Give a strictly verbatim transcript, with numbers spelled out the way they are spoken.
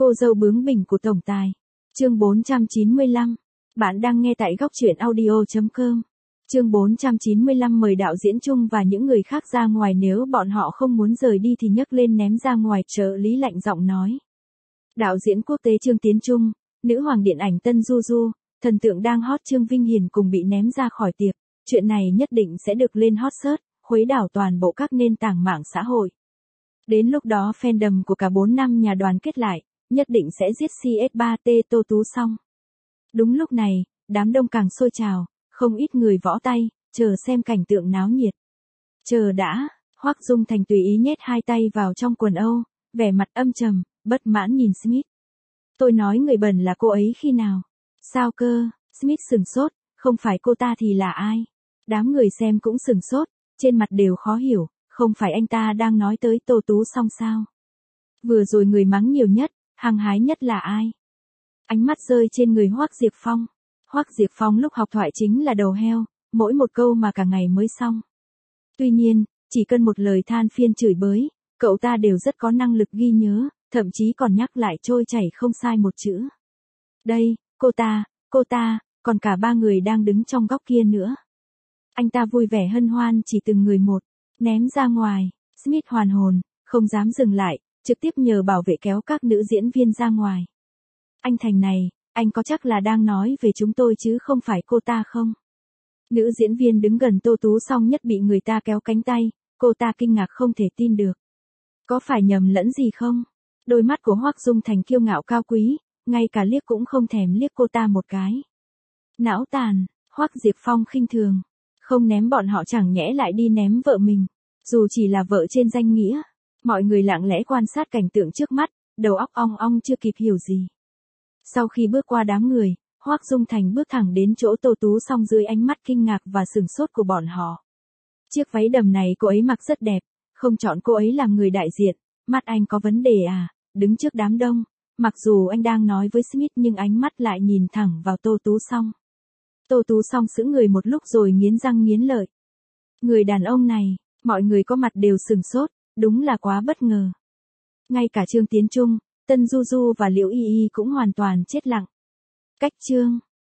Cô dâu bướng bỉnh của tổng tài. Chương bốn trăm chín mươi lăm. Bạn đang nghe tại góc truyện audio chấm com. Chương bốn trăm chín mươi lăm mời đạo diễn Trung và những người khác ra ngoài, nếu bọn họ không muốn rời đi thì nhấc lên ném ra ngoài, trợ lý lạnh giọng nói. Đạo diễn quốc tế Trương Tiến Trung, nữ hoàng điện ảnh Tân Du Du, thần tượng đang hot Trương Vinh Hiền cùng bị ném ra khỏi tiệc. Chuyện này nhất định sẽ được lên hot search, khuấy đảo toàn bộ các nền tảng mạng xã hội. Đến lúc đó fandom của cả bốn năm nhà đoàn kết lại, nhất định sẽ giết xê ét ba T Tô Tú xong. Đúng lúc này, đám đông càng sôi trào, không ít người võ tay, chờ xem cảnh tượng náo nhiệt. Chờ đã, Hoắc Dung Thành tùy ý nhét hai tay vào trong quần Âu, vẻ mặt âm trầm, bất mãn nhìn Smith. Tôi nói người bẩn là cô ấy khi nào? Sao cơ? Smith sừng sốt, không phải cô ta thì là ai? Đám người xem cũng sừng sốt, trên mặt đều khó hiểu, không phải anh ta đang nói tới Tô Tú xong sao? Vừa rồi người mắng nhiều nhất, hăng hái nhất là ai? Ánh mắt rơi trên người Hoắc Diệp Phong. Hoắc Diệp Phong lúc học thoại chính là đầu heo, mỗi một câu mà cả ngày mới xong. Tuy nhiên, chỉ cần một lời than phiên chửi bới, cậu ta đều rất có năng lực ghi nhớ, thậm chí còn nhắc lại trôi chảy không sai một chữ. Đây, cô ta, cô ta, còn cả ba người đang đứng trong góc kia nữa. Anh ta vui vẻ hân hoan chỉ từng người một, ném ra ngoài. Smith hoàn hồn, không dám dừng lại, trực tiếp nhờ bảo vệ kéo các nữ diễn viên ra ngoài. Anh Thành này, anh có chắc là đang nói về chúng tôi chứ không phải cô ta không? Nữ diễn viên đứng gần Tô Tú Song nhất bị người ta kéo cánh tay, cô ta kinh ngạc không thể tin được. Có phải nhầm lẫn gì không? Đôi mắt của Hoắc Dung Thành kiêu ngạo cao quý, ngay cả liếc cũng không thèm liếc cô ta một cái. Não tàn, Hoắc Diệp Phong khinh thường. Không ném bọn họ chẳng nhẽ lại đi ném vợ mình, dù chỉ là vợ trên danh nghĩa. Mọi người lặng lẽ quan sát cảnh tượng trước mắt, đầu óc ong ong chưa kịp hiểu gì. Sau khi bước qua đám người, Hoắc Dung Thành bước thẳng đến chỗ Tô Tú Song dưới ánh mắt kinh ngạc và sửng sốt của bọn họ. Chiếc váy đầm này cô ấy mặc rất đẹp, không chọn cô ấy làm người đại diện, mắt anh có vấn đề à? Đứng trước đám đông, mặc dù anh đang nói với Smith nhưng ánh mắt lại nhìn thẳng vào Tô Tú Song. Tô Tú Song sững người một lúc rồi nghiến răng nghiến lợi. Người đàn ông này, mọi người có mặt đều sửng sốt, đúng là quá bất ngờ. Ngay cả Trương Tiến Trung, Tân Du Du và Liễu Y Y cũng hoàn toàn chết lặng. Cách chương,